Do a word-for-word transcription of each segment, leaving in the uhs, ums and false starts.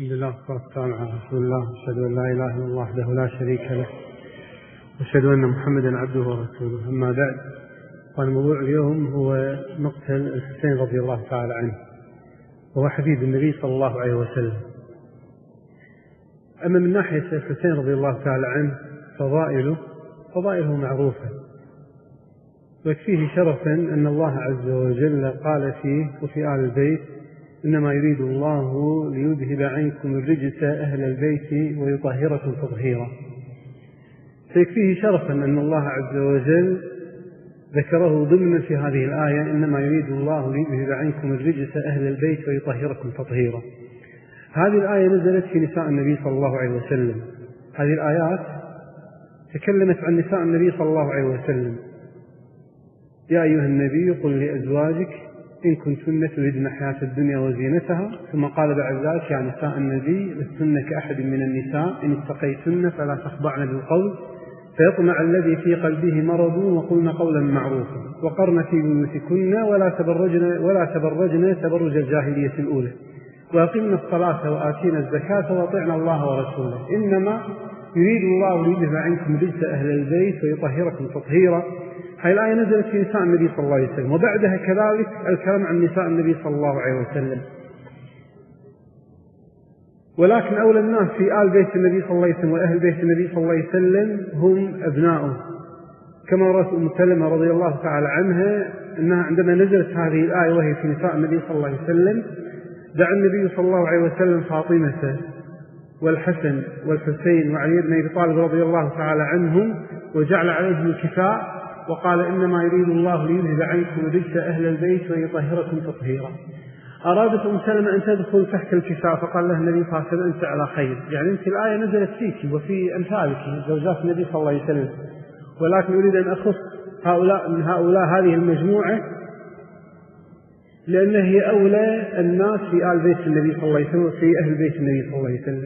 الحمد لله والصلاة والسلام على رسول الله، أشهد أن لا إله إلا الله وحده لا شريك له، وأشهد أن محمدا عبده ورسوله. أما بعد، فالموضوع اليوم هو مقتل الحسين رضي الله تعالى عنه، وهو حفيد النبي صلى الله عليه وسلم. أما من ناحية الحسين رضي الله تعالى عنه فضائله فضائله معروفة، ويكفيه شرفا أن الله عز وجل قال فيه وفي آل البيت: إنما يريد الله ليذهب عنكم الرجس أهل البيت ويطهركم تطهيرا. فيكفيه شرفا أن الله عز وجل ذكره ضمن في هذه الآية: إنما يريد الله ليذهب عنكم الرجس أهل البيت ويطهركم تطهيرا. هذه الآية نزلت في نساء النبي صلى الله عليه وسلم. هذه الآيات تكلمت عن نساء النبي صلى الله عليه وسلم: يا أيها النبي قل لأزواجك إن كنتن تريدن حياة الدنيا وزينتها. ثم قال بعد ذلك: يا نساء النبي لستن كأحد من النساء إن اتقيتن فلا تخضعن بالقول فيطمع الذي في قلبه مرض وقلن قولا معروفا وقرن في بيوتكن ولا تبرجن ولا تبرجن تبرج الجاهلية الأولى وأقمنا الصلاة وآتينا الزكاة وأطعنا الله ورسوله إنما يريد الله ليذهب عنكم رجس أهل البيت ويطهركم تطهيرا. هذه الآية نزلت في نساء النبي صلى الله عليه وسلم، وبعدها كذلك الكلام عن نساء النبي صلى الله عليه وسلم. ولكن أولى الناس في آل بيت النبي صلى الله عليه وسلم وأهل بيت النبي صلى الله عليه وسلم هم أبناؤه، كما رأت أم سلمة رضي الله تعالى عنها أنها عندما نزلت هذه الآية وهي في نساء النبي صلى الله عليه وسلم دعا النبي صلى الله عليه وسلم فاطمة والحسن والحسين وعلي بن أبي طالب رضي الله تعالى عنهم وجعل عليهم الكفاء، وقال: إنما يريد الله ليذهب عنكم رجس أهل البيت ويطهركم تطهيرا. أرادت أم سلمة أن تدخل تحت الكفاء، فقال لها النبي صلى الله عليه وسلم: أنت على خير، يعني أنت الآية نزلت فيك وفي أمثالك زوجات النبي صلى الله عليه وسلم، ولكن أريد أن أخص هؤلاء من هؤلاء هذه المجموعة لأن هي أولى الناس في آل بيت النبي صلى الله عليه وسلم وفي أهل بيت النبي صلى الله عليه وسلم.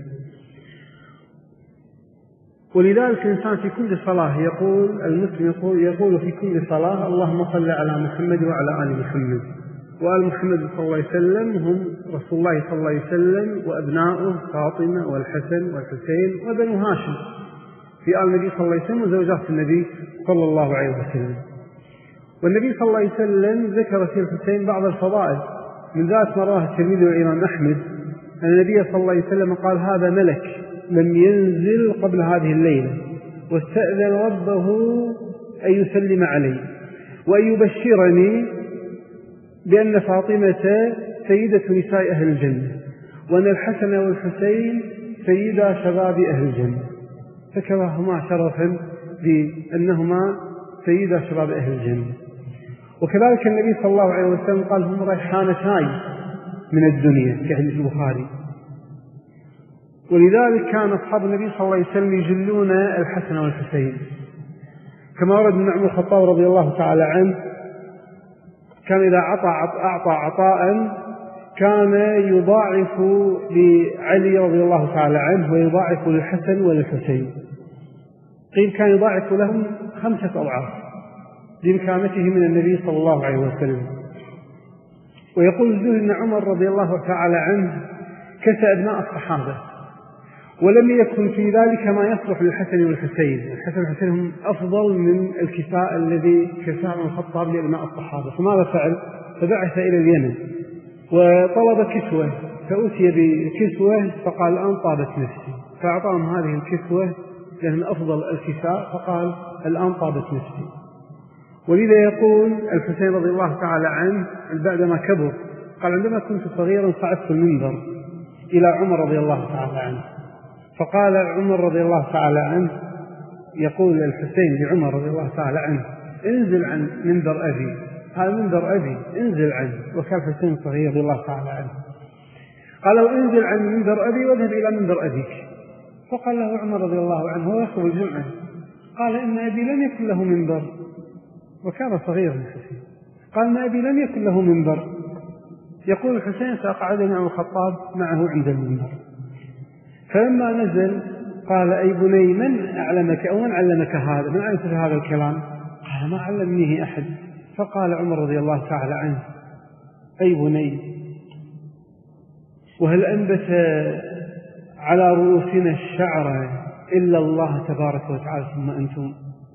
ولذلك الإنسان في كل صلاة يقول المسلم يقول, يقول في كل صلاة: اللهم صل على محمد وعلى آل محمد. وآل محمد صلى الله عليه وسلم هم رسول الله صلى الله عليه وسلم وأبناؤه فاطمة والحسن والحسين وبنو هاشم في آل النبي صلى الله عليه وسلم وزوجات النبي صلى الله عليه وسلم. والنبي صلى الله عليه وسلم ذكر في الحسين بعض الفضائل، من ذات مراه الترمذي والإمام أحمد أن النبي صلى الله عليه وسلم قال: هذا ملك لم ينزل قبل هذه الليلة واستأذن ربه أن يسلم علي وأن يبشرني بأن فاطمة سيدة نساء أهل الجنة وأن الحسن والحسين سيدا شباب أهل الجنة، فكرهما شرفا بأنهما سيدا شباب أهل الجنة. وكذلك النبي صلى الله عليه وسلم قال: هم ريحانتاي من الدنيا كحديث البخاري. ولذلك كان أصحاب النبي صلى الله عليه وسلم يجلون الحسن والحسين، كما ورد من عمر الخطاب رضي الله تعالى عنه كان إذا أعطى أعطى عطاء كان يضاعف لعلي رضي الله تعالى عنه ويضاعف للحسن وللحسين، قيل كان يضاعف لهم خمسة أضعاف لمكانته من النبي صلى الله عليه وسلم. ويقول الزهري أن عمر رضي الله تعالى عنه كسى أبناء الصحابة، ولم يكن في ذلك ما يصلح للحسن والحسين. الحسن والحسين هم أفضل من الكساء الذي كساه الخطاب لأبناء الصحابة، فماذا فعل؟ فبعث إلى اليمن وطلب كسوة، فأتي بكسوة فقال: الآن طابت نفسي، فأعطاهم هذه الكسوة لأن أفضل الكساء، فقال: الآن طابت نفسي. ولذا يقول الحسين رضي الله تعالى عنه بعدما كبر قال: عندما كنت صغيرا صعدت المنبر إلى عمر رضي الله تعالى عنه، فقال عمر رضي الله تعالى عنه يقول الحسين لعمر رضي الله تعالى عنه: انزل عن منبر أبي، هذا منبر أبي انزل عنه، وكان الحسين صغير رضي الله تعالى عنه. قال له: انزل عن منبر أبي واذهب إلى منبر أبيك. فقال له عمر رضي الله عنه هو يخرج الجمعة، قال: إن أبي لم يكن له منبر، وكان صغيرا الحسين. قال: إن أبي لم يكن له منبر. يقول الحسين: فأقعدني عمر الخطاب معه عند المنبر، فلما نزل قال: أي بني من أعلمك أو من علمك هذا؟ من علمك هذا الكلام؟ قال: ما علمنيه أحد. فقال عمر رضي الله تعالى عنه: أي بني، وهل أنبت على رؤوسنا الشعر إلا الله تبارك وتعالى ثم أنتم،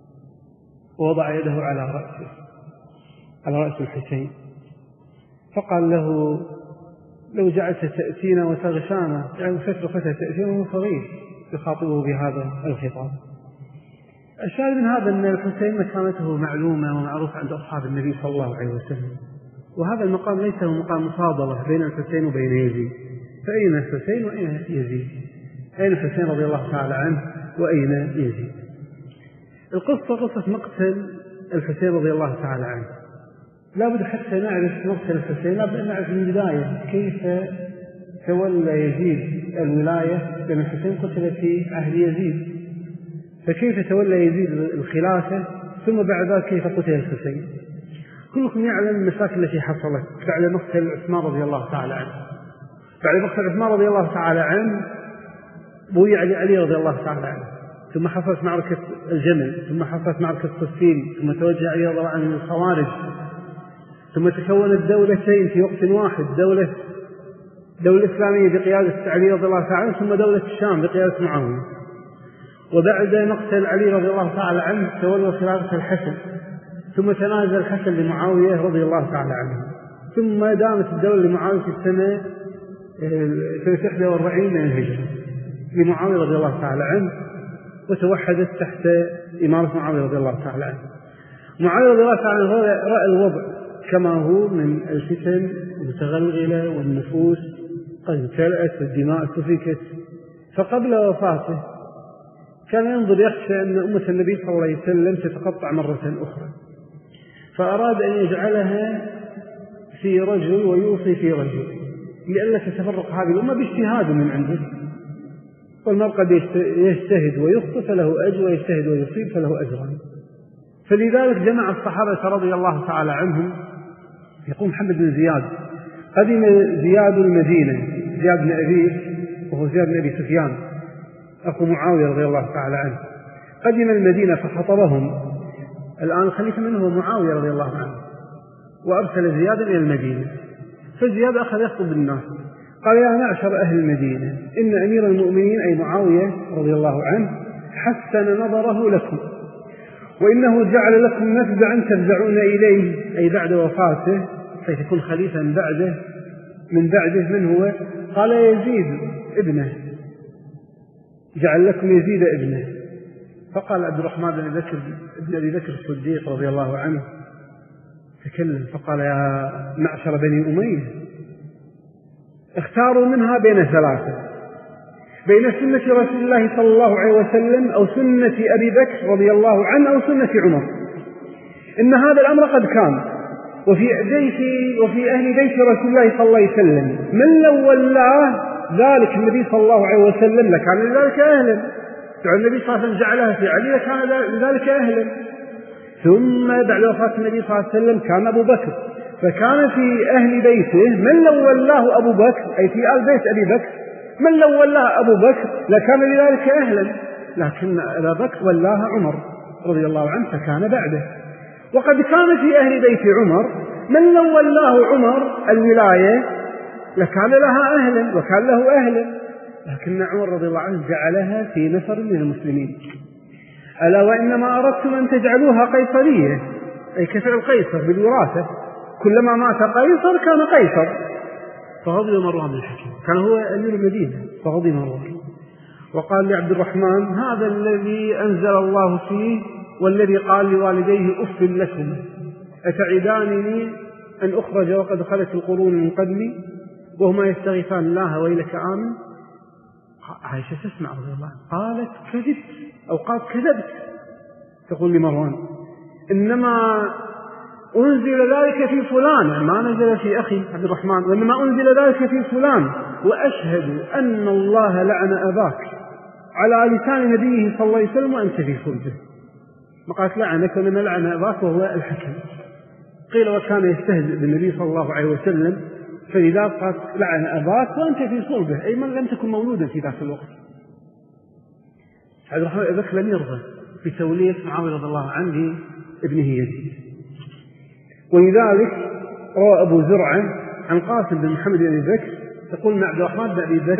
ووضع يده على رأسه على رأس الحسين فقال له لو جعلت تأتينا وتغشانا، يعني فترة فترة تأتينا وهو صغير يخاطبه بهذا الخطاب. الشاهد من هذا أن الحسين مكانته معلومة ومعروفة عند أصحاب النبي صلى الله عليه وسلم، وهذا المقام ليس هو مقام مفاضلة بين الحسين وبين يزيد. فأين الحسين وأين يزيد؟ أين الحسين رضي الله تعالى عنه وأين يزيد؟ القصة قصة مقتل الحسين رضي الله تعالى عنه. لا بد حتى نعرف مقتل الحسين لا بد أن نعرف من البداية كيف تولى يزيد الولاية، لأن الحسين قتل في عهد يزيد، فكيف تولى يزيد الخلافة، ثم بعد ذلك كيف قتل الحسين. كلكم يعلم المشاكل التي حصلت بعد مقتل عثمان رضي الله تعالى عنه. بعد مقتل عثمان رضي الله تعالى عنه بويع علي علي رضي الله تعالى عنه، ثم حصلت معركة الجمل، ثم حصلت معركة صفين، ثم توجه علي رضي الله عنه للخوارج، ثم تكونت دولتين في وقت واحد، دولة دولة إسلامية بقيادة علي رضي الله تعالى عنه، ثم دولة الشام بقيادة معاوية. وبعد مقتل علي رضي الله تعالى عنه تولى خلافة الحسن، ثم تنازل الحسن لمعاوية رضي الله تعالى عنه، ثم دامت الدولة لمعاوية في السنة سنة إحدى وأربعين من الهجرة لمعاوية رضي الله تعالى عنه، وتوحدت تحت إمارة معاوية رضي الله تعالى عنه. معاوية رضي الله تعالى عنه رأى الوضع كما هو من الفتن المتغلغلة والنفوس قد امتلأت والدماء سفكت، فقبل وفاته كان ينظر يخشى أن أمة النبي صلى الله عليه وسلم تتقطع مرة أخرى، فأراد أن يجعلها في رجل ويوصي في رجل لئلا تتفرق هذه الأمة باجتهاد من عنده، والمرء قد يجتهد ويخطئ فله أجر، ويجتهد ويصيب فله أجران. فلذلك جمع الصحابة رضي الله تعالى عنهم. يقول محمد بن زياد قدم زياد المدينة، زياد بن أبيه وهو زياد بن أبي سفيان أخو معاوية رضي الله تعالى عنه، قدم المدينة فخطبهم. الآن الخليفة منه هو معاوية رضي الله عنه، وأرسل زياد إلى المدينة، فزياد أخذ يخطب الناس قال يا معشر أهل المدينة، إن أمير المؤمنين أي معاوية رضي الله عنه حسن نظره لكم، وإنه جعل لكم مفزعا تفزعون إليه، أي بعد وفاته سيكون خليفة من بعده من بعده من هو؟ قال يزيد ابنه، جعل لكم يزيد ابنه. فقال عبد الرحمن بن بكر بن أبي بكر الصديق رضي الله عنه تكلم فقال يا معشر بني أمية، اختاروا منها بين ثلاثة، بين سنة رسول الله صلى الله عليه وسلم أو سنة أبي بكر رضي الله عنه أو سنة عمر، إن هذا الأمر قد كان، وفي بيت وفي أهل بيت رسول الله صلى الله عليه وسلم من لو ولاه ذلك النبي صلى الله عليه وسلم لكان لذلك أهلا، يعني النبي صلى الله عليه وسلم جعلها في علي لكان لذلك أهلا. ثم بعد وفاة النبي صلى الله عليه وسلم كان أبو بكر، فكان في أهل بيته من لو ولاه أبو بكر، أي في آل بيت أبي بكر من لو ولاه أبو بكر لكان لذلك أهلا، لكن أبا بكر ولاها عمر رضي الله عنه فكان بعده. وقد كان في أهل بيت عمر من لو ولاه عمر الولاية لكان لها أهلا وكان له أهلا، لكن عمر رضي الله عنه جعلها في نفر من المسلمين. ألا وإنما أردتم أن تجعلوها قيصرية، أي كفعل قيصر بالوراثة، كلما مات قيصر كان قيصر. فغضب مروان بن الحكم، كان هو أمير المدينة، فغضب مروان وقال لعبد الرحمن هذا الذي أنزل الله فيه والذي قال لوالديه أف لكم أتعدانني أن أخرج وقد خلت القرون من قبلي وهما يستغيثان الله ويلك آمن. عائشة تسمع رضي الله قالت كذبت أو قالت كذبت، تقول لمروان إنما أنزل ذلك في فلان، ما نزل في أخي عبد الرحمن، وإنما أنزل ذلك في فلان، وأشهد أن الله لعن أباك على لسان نبيه صلى الله عليه وسلم وأنت في صلبه. ما قالت لعنك وإنما لعن أباك وهو الحكم. قيل وكان يستهزئ بالنبي صلى الله عليه وسلم، فلذا قالت لعن أباك وأنت في صلبه، أي من لم تكن مولودا في ذاك الوقت. عبد الرحمن بن بكر لم يرضى بتولية معاوية رضي الله عنه ابنه يزيد، ولذلك روى أبو زرعة عن قاسم بن محمد بن أبي بكر يقول عبد الرحمن بن أبي بكر